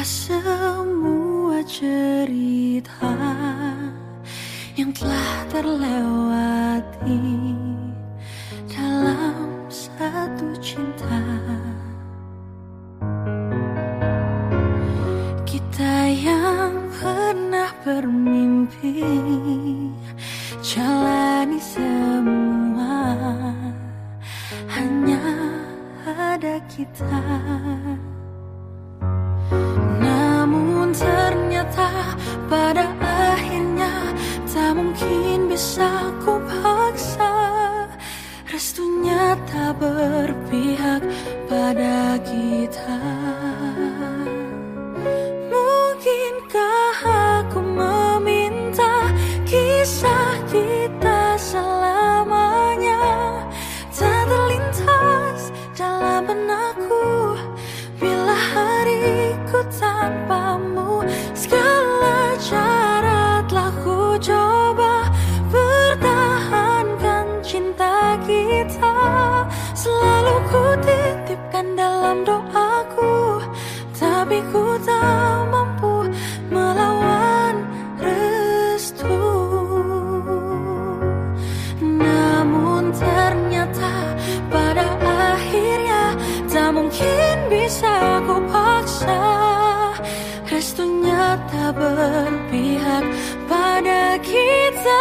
semua cerita yang telah terlewati dalam satu cinta. Kita yang pernah bermimpi jalani semua, hanya ada kita. Namun ternyata pada akhirnya tak mungkin bisa ku paksa. Restunya tak berpihak pada kita. Mungkinkah aku meminta kisah kita selamanya tak terlintas dalam benakku bila hariku tanpamu. Segala cara telah ku coba pertahankan cinta kita. Selalu ku titipkan dalam doaku, tapi ku tak mampu melawan restu. Namun ternyata pada akhirnya tak mungkin bisa ku paksa. Restunya tak berpihak pada kita.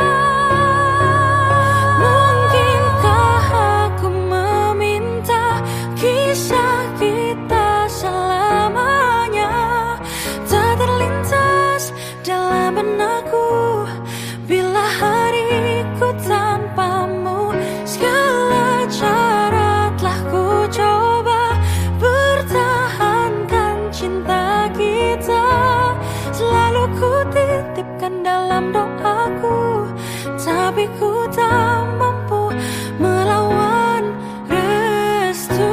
Mungkinkah aku meminta kisah kita selamanya tak terlintas dalam benakku bila hariku tanpamu. Segala cara telah ku coba pertahankan cinta kita. Selalu ku titipkan dalam doaku, tapi ku tak mampu melawan restu.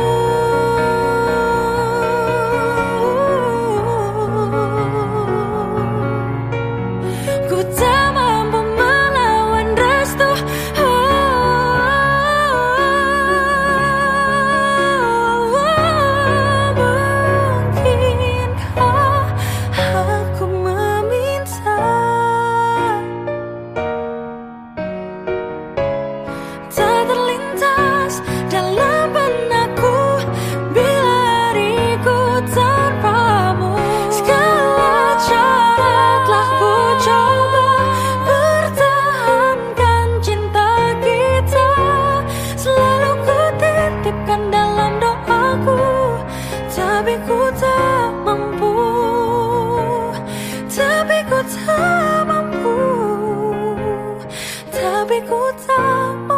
Ku tak mampu melawan restu. Mungkinkah aku meminta tak terlintas dalam benakku bila hariku tanpamu. Segala cara telah ku coba pertahankan cinta kita. Selalu ku titipkan dalam doaku, tapi ku tak mampu. Tapi ku tak mampu. Tapi ku tak mampu.